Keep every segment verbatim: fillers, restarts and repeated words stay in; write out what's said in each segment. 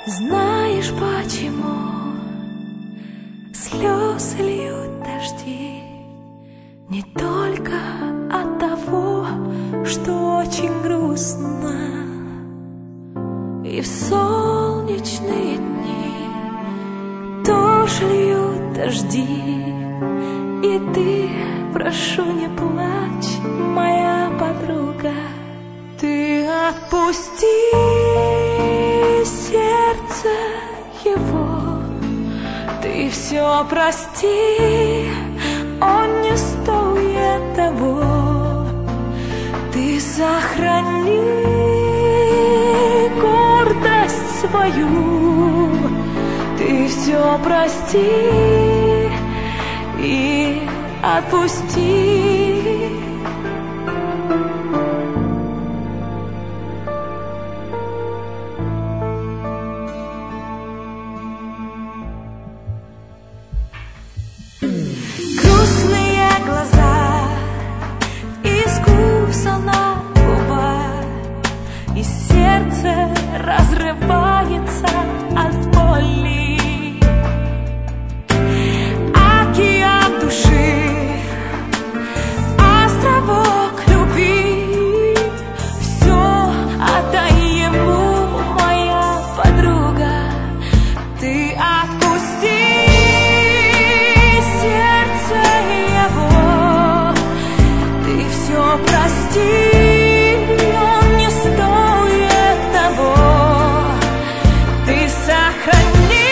Знаешь, почему слезы льют дожди? Не только от того, что очень грустно. И в солнечные дни тоже льют дожди. И ты, прошу, не плачь, моя подруга. Ты отпусти сердце его, ты все прости, он не стоит того. Ты сохрани гордость свою, ты все прости и отпусти. Грустные глаза, искуса на губах, и сердце разрывается от боли. Океан души, островок любви, все отдай ему, моя подруга. Ты отпусти прости, он не стоит того. Ты сохрани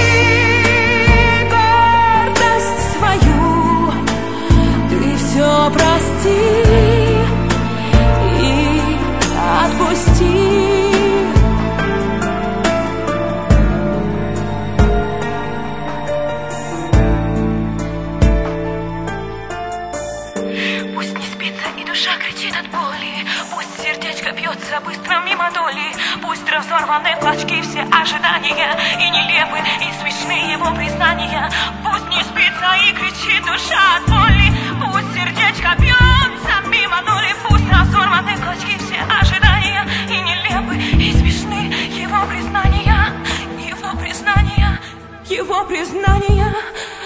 гордость свою, ты все прости и отпусти. Пусть не спится и душа кричит от боли, пусть сердечко бьется быстро мимо доли, пусть разорваны в клочки все ожидания, и нелепы, и смешные его признания. Пусть не спится и кричит душа от боли, пусть сердечко бьется мимо доли, пусть разорваны в клочки все ожидания, и нелепы, и смешны его признания, его признания, его признания.